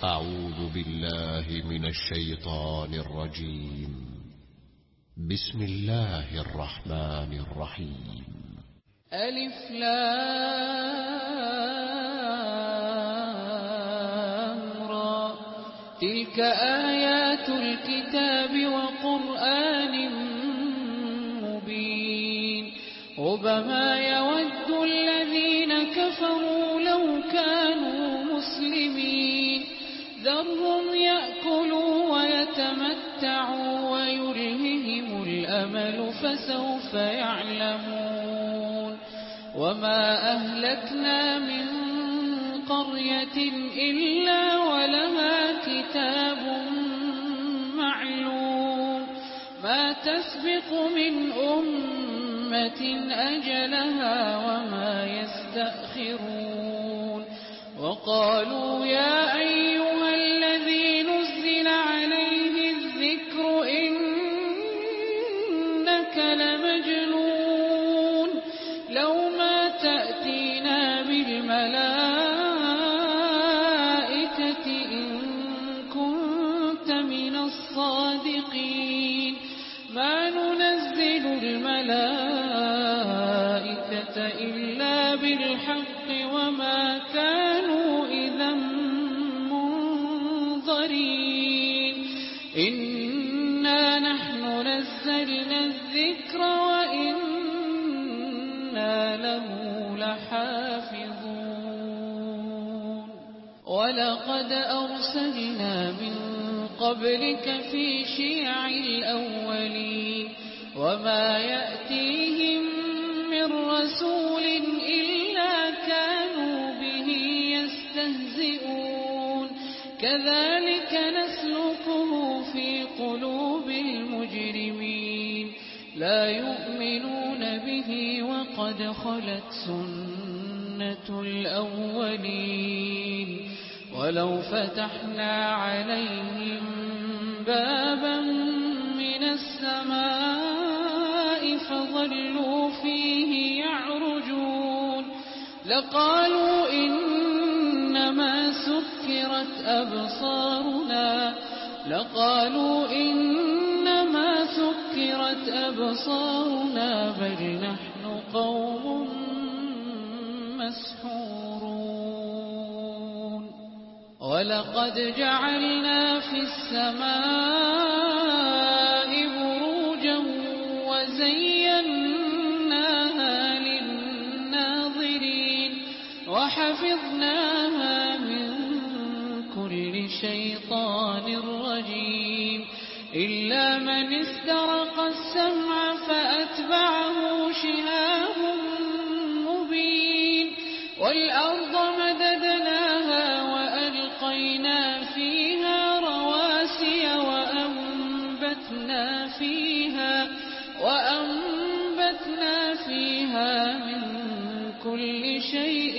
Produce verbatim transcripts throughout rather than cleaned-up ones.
أعوذ بالله من الشيطان الرجيم. بسم الله الرحمن الرحيم. ألف لام را، تلك آيات الكتاب وقرآن مبين. ربما يود الذين كفروا لو كانوا مسلمين، ذرهم يأكلوا ويتمتعوا ويلههم الأمل فسوف يعلمون. وما أهلكنا من قرية إلا ولها كتاب معلوم، ما تسبق من أمة أجلها وما يستأخرون. وقالوا يا أيها الذي نزل عليه الذكر إنك لمجنون، لو ما تأتينا بالملائكة إن كنت من الصادقين. ما ننزل الملائكة إلا بالحق وما كانوا إذا منظرين. إنا نحن نزلنا الذكر وإنا له لحافظون. ولقد أرسلنا من قبلك في شيع الأولين، وما يأتيهم من رسول إلا كانوا به يستهزئون. كذلك نسلكه في قلوب المجرمين، لا يؤمنون به وقد خلت سنة الأولين. ولو فتحنا عليهم بابا من السماء فظلوا فيه يعرجون لقالوا إنما سكرت أبصارنا لقالوا إنما سكرت أبصارنا بل نحن قوم مسحورون. ولقد جعلنا في السماء بروجا وزيناها للناظرين وحفظناها من كل شيطان رجيم إلا من استرق السمع فأتبعه شهاب مبين. والأرض مددناها وألقينا فيها رواسي وأنبتنا فيها وأنبتنا فيها من كل شيء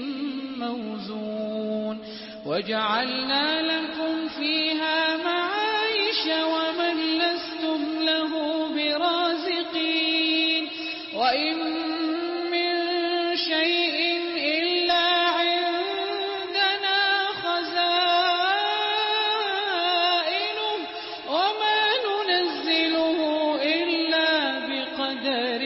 موزون وجعلنا لكم فيها معايش ومن لستم له برازقين. وإن من شيء إلا عندنا خزائنه وما ننزله إلا بقدر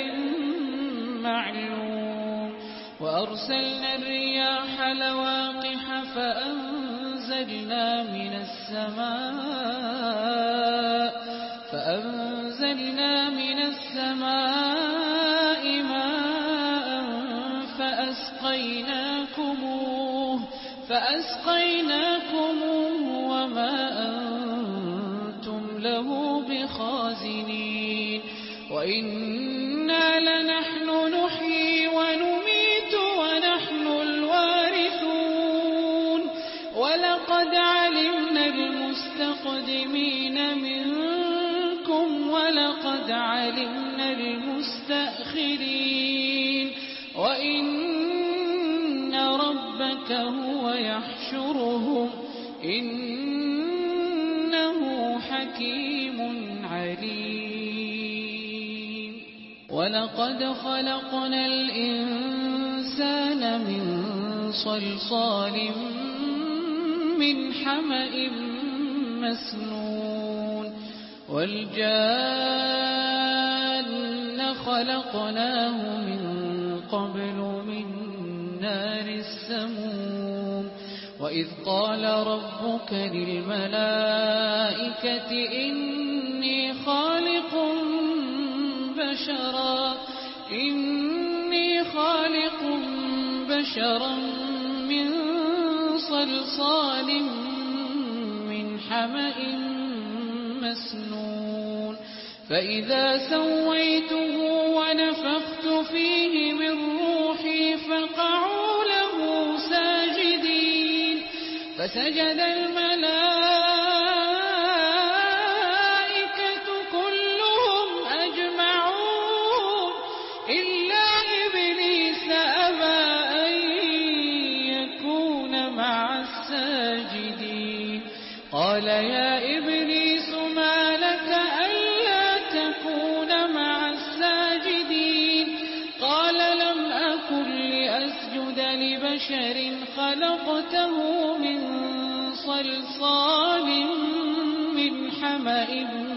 معلوم. وأرسلنا الرياح لواقح فأنزلنا من السماء فأنزلنا من السماء ماء فأسقيناكموه فأسقيناكموه وما أنتم له بخازنين. وإنا لنحن نحيي ونميت ونحن الوارثون. ولقد علمنا المستقدمين منكم ولقد علمنا المستأخرين وإن ربك هو يحشرهم إنه حكيم عليم. ولقد خلقنا الإنسان من صلصال من حمأ مسنون والجان خلقناه من قبل من نار السموم وإذ قال ربك للملائكة إني خالق بشرا إني خالق بشرا من صلصال من حمأ مسنون فإذا سويته ونفخت فيه من روحي فقعوا له ساجدين فسجد الملائكة كلهم أجمعون إلا إبليس أبى أن يكون مع الساجدين قال يا إبليس ما لك ألا تكون مع الساجدين قال لم أكن لأسجد لبشر خلقته من صلصال من حمأ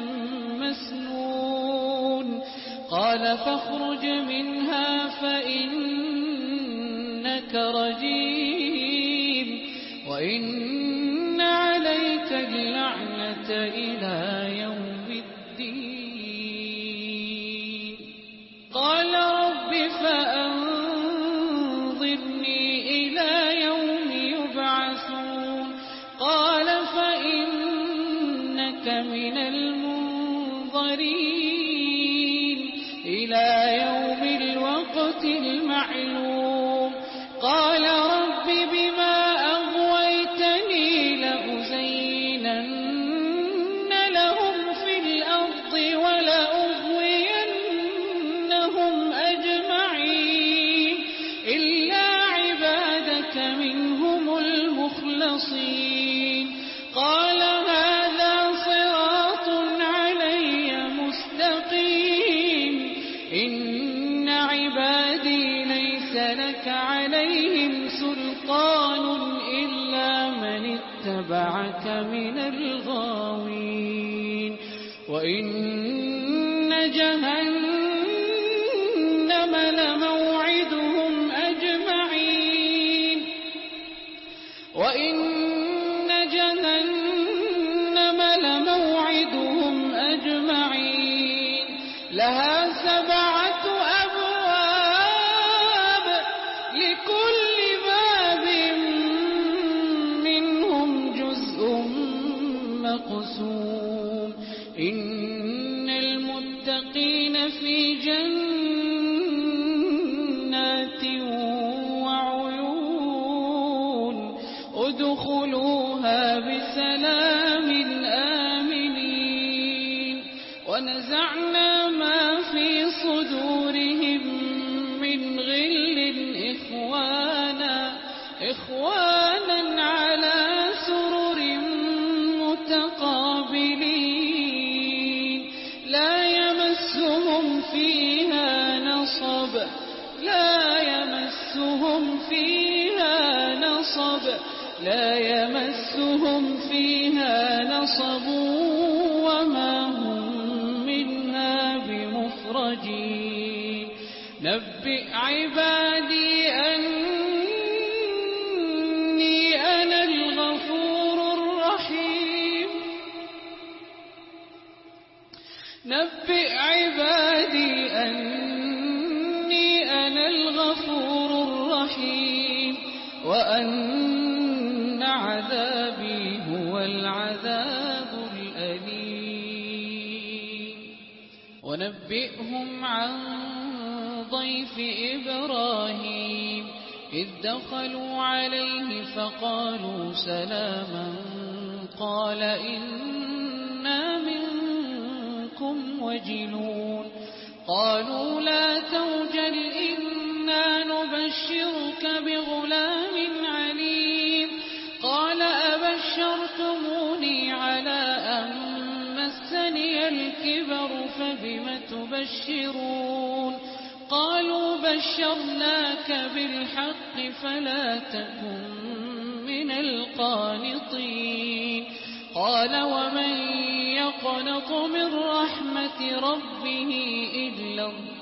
مسنون قال فاخرج منها فإنك رجيم وإن عليك اللعنة إلى يوم الدين قال رب فأنظرني إلى يوم يبعثون قال فإنك من المنظرين إلى يوم الوقت المعلوم قال رب بما أغويتني لأزينن لهم في الأرض ولأغوينهم أجمعين إلا عبادك منهم المخلصين قال هذا صراط علي مستقيم إن عبادي ليس لك عليهم سلطان إلا من اتبعك من الغاوين وإن جهنم لموعدهم أجمعين وإن جهنم لموعدهم أجمعين لها سبعة أبواب لكل باب منهم جزء مقسوم إن المتقين في جنات وعيون ادخلوها بسلام آمنين ونزعنا ما في صدورهم من غل إخوانا إخوانا على سرر متقابلين لا يمسهم فيها نصب لا يمسهم فيها نصب لا يمسهم فيها نصب وما هم منها بمخرجين نبئ عبادي أني أنا الغفور الرحيم نبئ عبادي أني أنا الغفور الرحيم وأن عذابي هو العذاب الأليم ونبئهم عن ضيف إبراهيم إذ دخلوا عليه فقالوا سلاما قال إنا منكم وجلون قالوا لا توجل إنا نبشرك بغلام عليم قال أبشرتموني على أن مسني الكبر فبم تبشرون قالوا بشرناك بالحق فلا تكن من القانطين. قال ومن يقنط من رحمة ربه إلا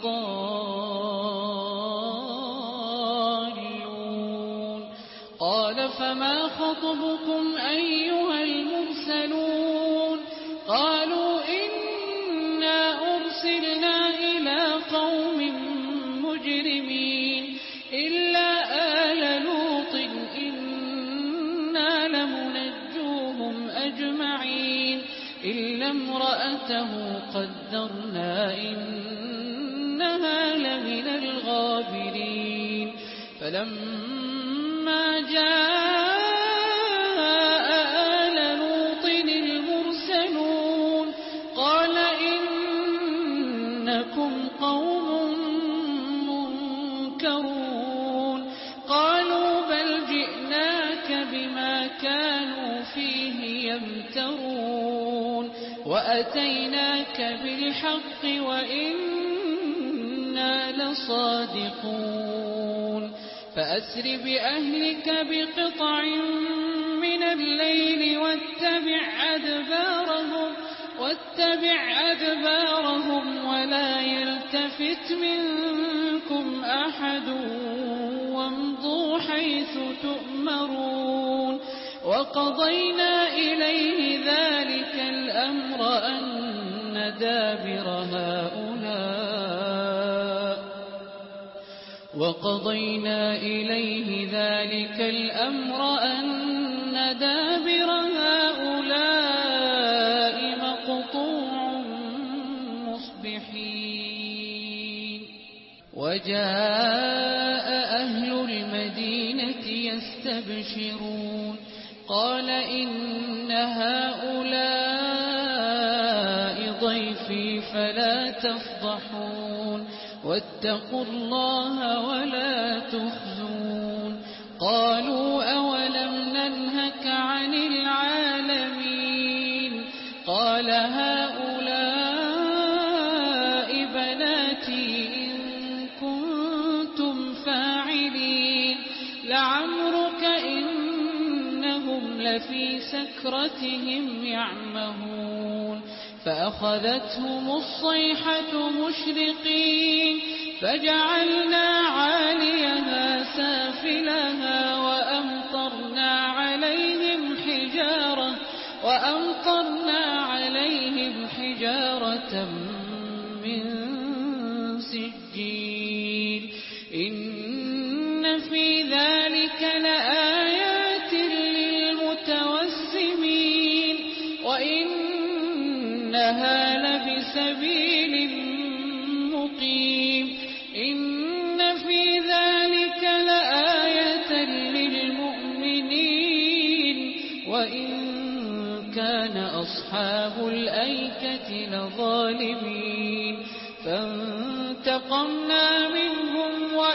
الضالون. قال فما خطبكم أيها المرسلون؟ قالوا إنا أرسلنا إلى قوم مجرمين إلا آل لوط إنا لمنجوهم أجمعين إلا امرأته قدرنا إنها لمن الغابرين. فلما جاء آل لوط المرسلون قال إنكم قوم منكرون. قالوا بل جئناك بما كانوا فيه يمترون وأتيناك بالحق وإنا لصادقون. فأسر بأهلك بقطع من الليل واتبع أدبارهم واتبع أدبارهم ولا يلتفت منكم أحد وامضوا حيث تؤمرون. وقضينا إليه ذلك الأمر أن دابر هؤلاء وقضينا إليه ذلك الأمر أن دابر هؤلاء مقطوع مصبحين. وجاء أهل المدينة يستبشرون قال إن هؤلاء ضيفي فلا تفضحون واتقوا الله ولا تخزون. قالوا أولم ننهك عن العالمين؟ قال هؤلاء بناتي إن كنتم فاعلين لعمرك إنهم لفي سكرتهم يعمهون. فأخذتهم الصيحة مشرقين فجعلنا عاليها سافلها وأمطرنا عليهم حجارة وأمطرنا عليهم حجارة من سجيل. إن في ذلك لآيات للمتوسمين وإنها لبسبيل مقيم. إن في ذلك لآية للمؤمنين وإن كان أصحاب الأيكة لظالمين. فانتقمنا منهم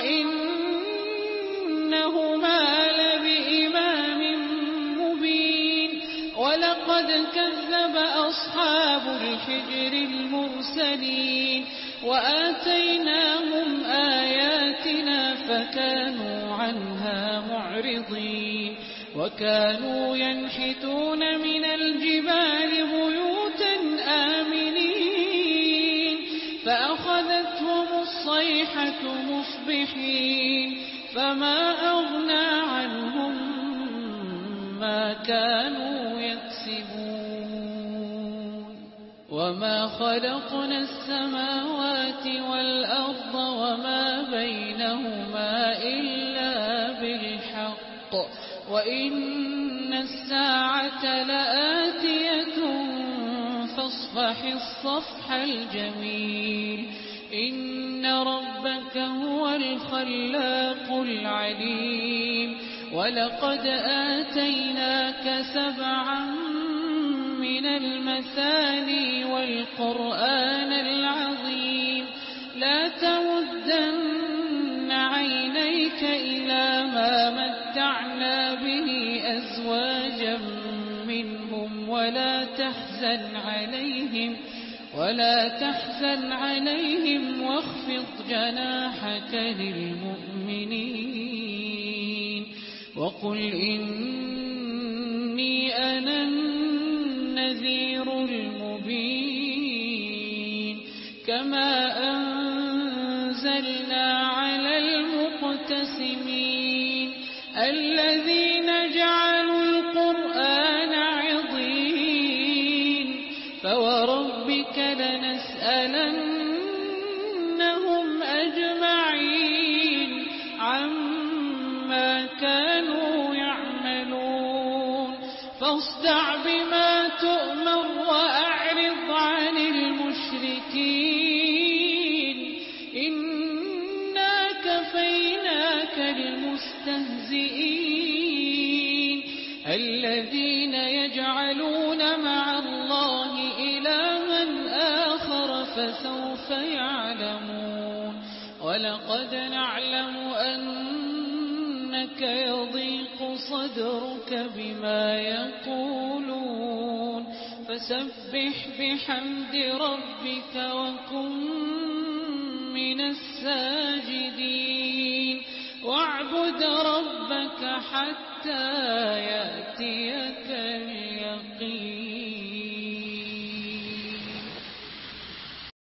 وإنهما لبإمام مبين. ولقد كذب أصحاب الحجر المرسلين وآتيناهم آياتنا فكانوا عنها معرضين. وكانوا ينحتون من الجبال بيوتا آمنين فأخذتهم الصيحة مصبحين فما أغنى عنهم ما كانوا يكسبون. وما خلقنا السماوات والأرض وما بينهما إلا بالحق وإن الساعة لآتية فاصفح الصفح الجميل. إن ربك هو الخلاق العليم. ولقد آتيناك سبعا من المثاني والقرآن العظيم. لا تمدن عينيك إلى ما متعنا به أزواجا منهم ولا تحزن عليهم ولا تحزن عليهم واخفض جناحك للمؤمنين. وقل إن فاصدع بما تؤمر وأعرض عن المشركين إنا كفيناك المستهزئين الذين يجعلون مع الله إلها آخر فسوف يعلمون ولقد نعلم أنك يضيق صدرك بما يقولون فسبح بحمد ربك وكن من الساجدين واعبد ربك حتى يأتيك اليقين.